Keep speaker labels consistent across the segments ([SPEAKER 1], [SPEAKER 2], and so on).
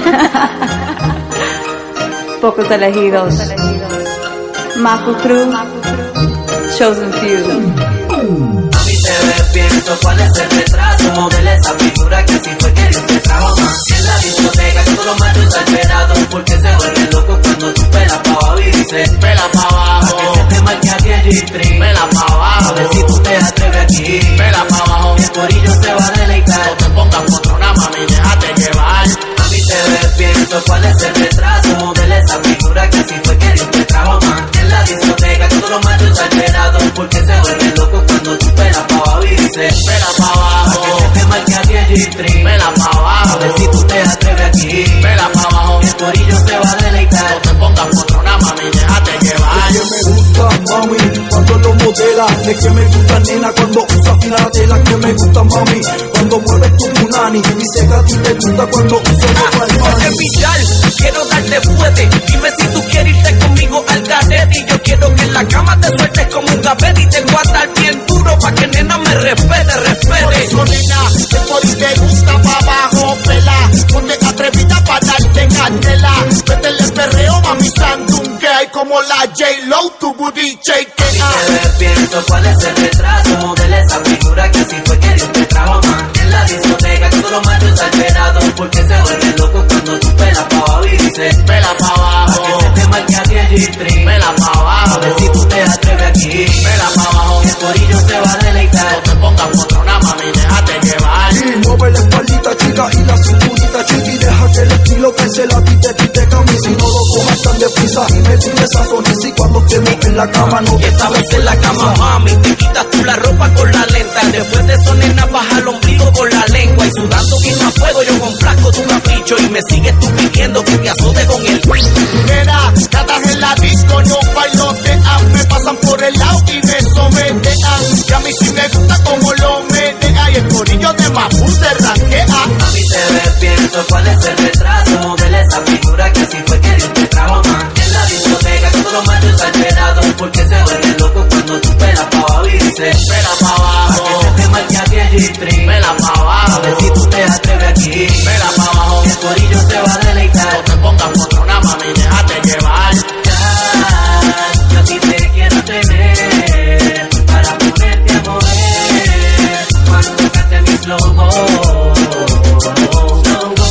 [SPEAKER 1] Pocos elegidos. Mapu Crew. Chosen Few.
[SPEAKER 2] Mami, te ves bien, ¿cuál es el retraso? Modela esa figura que así fue que Dios te trajo más. En la discoteca todos los machos exagerados, porque se vuelven locos cuando tú pelas pa' abajo y dices
[SPEAKER 3] pela pa' abajo,
[SPEAKER 2] pa' que se te marque a ti el G-string.
[SPEAKER 3] pela pa' abajo,
[SPEAKER 2] A ver si tú te atreves aquí,
[SPEAKER 3] pela pa' abajo.
[SPEAKER 2] el corillo se va a deleitar.
[SPEAKER 3] No te pongas potrona, mami, déjate llevar.
[SPEAKER 2] Mami, te ves bien, ¿cuál es el retraso? Modela esa figura que así fue que Dios te trajo más. En la discoteca todos los machos exagerados, porque se vuelven locos cuando tú pelas pa' abajo y dices
[SPEAKER 3] Pela pa' abajo,
[SPEAKER 2] pa' que se te marque a ti el G-string.
[SPEAKER 3] pela pa' abajo,
[SPEAKER 2] A ver si tú te atreves aquí,
[SPEAKER 3] pela pa' abajo.
[SPEAKER 2] el corillo se va a deleitar.
[SPEAKER 3] No te pongas potrona, mami, déjate llevar.
[SPEAKER 4] Es que me gusta, mami, cuando lo modela. Es que me gusta, nena, cuando usas la tela. Que me gusta, mami, cuando mueves tu punani. Dice que a ti te gusta cuando usas
[SPEAKER 5] Porque pillar, quiero darte fuerte. Dime si tú quieres irte conmigo al garete. Y yo quiero que en la cama te sueltes como un gavete. Y te voy a dar bien duro pa' que nena me respete,
[SPEAKER 3] Por
[SPEAKER 5] respete.
[SPEAKER 3] eso, nena, el body te gusta pa' abajo, pela. Ponte atrevida pa' darte candela. Métele el perreo, mami, sandung, que hay como la J-Lo, tu booty
[SPEAKER 2] Te
[SPEAKER 3] shakea.
[SPEAKER 2] ves bien, ¿cuál es el retraso? Modela esa figura que así fue que Dios te trajo más. En la discoteca todos los machos exagerados, porque se vuelven locos cuando tú pelas pa' abajo y dices
[SPEAKER 3] Pela pa'
[SPEAKER 2] pa'
[SPEAKER 3] abajo,
[SPEAKER 2] que se te marque a ti el G-string.
[SPEAKER 3] pela pa'
[SPEAKER 2] A
[SPEAKER 3] abajo,
[SPEAKER 2] ver si tú te atreves aquí,
[SPEAKER 3] pela pa' abajo.
[SPEAKER 2] el corillo se va a deleitar.
[SPEAKER 3] No te pongas potrona, mami, déjate llevar.
[SPEAKER 4] y mueve la espaldita chica y la cinturita chiqui. Deja que el estilo que se la pite cami. Si no lo cojas tan deprisa y me tires esa sonrisa. Y cuando estemos en la cama no
[SPEAKER 5] Y esta vez en la cama, mami, te quitas tú la ropa con la lenta. Después de eso, nena, baja el ombligo con la lengua. Y sudando bien a fuego, yo complazco tu capricho. Y me sigues tú pidiendo que te azote con el
[SPEAKER 3] Nena, gatas en la disco, no bailotean. Me pasan por el lado y me sometean. Y a mí sí me gusta como lo menea. Y el corillo de Mapu se ranquea.
[SPEAKER 2] Mami, te ves bien, ¿cuál es el retraso? Modela esa figura que así fue que Dios te trajo más. En la discoteca todos los machos exagerados, porque se vuelven locos cuando tú pelas pa' abajo y dices
[SPEAKER 3] Pela pa'
[SPEAKER 2] pa' que
[SPEAKER 3] abajo,
[SPEAKER 2] se te marque a ti el G-string.
[SPEAKER 3] pela pa'
[SPEAKER 2] A
[SPEAKER 3] abajo,
[SPEAKER 2] ver si tú te atreves aquí,
[SPEAKER 3] pela pa' abajo.
[SPEAKER 2] el corillo se va a deleitar.
[SPEAKER 3] No te pongas potrona, mami, déjate llevar.
[SPEAKER 2] Ya, yo a ti te quiero tener para ponerte a mover cuando tocaste mi slow-mo. Slow-mo,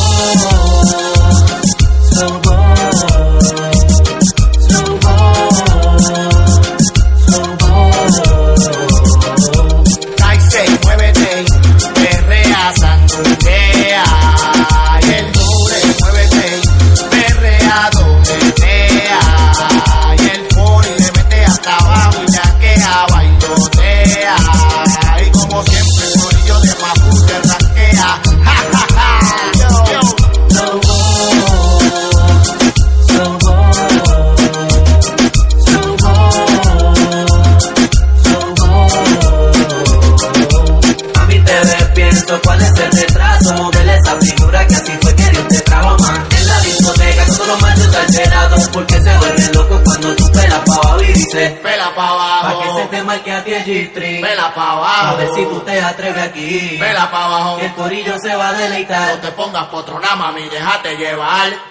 [SPEAKER 2] slow-mo, slow-mo.
[SPEAKER 3] Nice, muévete, perrea, sandunguea. Y el doble, muévete, perrea, dobletea. Y el poli le mete hasta abajo y yaquea, bailotea. Y como siempre el corillo de Mapu se ranquea. Ja, ja, ja. Yo.
[SPEAKER 2] Slow-mo, slow-mo, slow-mo. Mami, te ves bien, ¿cuál es el retraso? Modela esa figura que así fue que Dios te trajo más. En la discoteca todos los machos exagerados, porque se vuelven locos cuando tú pelas pa' abajo y dices
[SPEAKER 3] Pela pa'
[SPEAKER 2] pa'
[SPEAKER 3] abajo,
[SPEAKER 2] que se te marque a ti el G-string.
[SPEAKER 3] pela pa'
[SPEAKER 2] A
[SPEAKER 3] abajo,
[SPEAKER 2] ver si tú te atreves aquí,
[SPEAKER 3] pela pa' abajo.
[SPEAKER 2] el corillo se va a deleitar.
[SPEAKER 3] No te pongas potrona, mami, déjate llevar.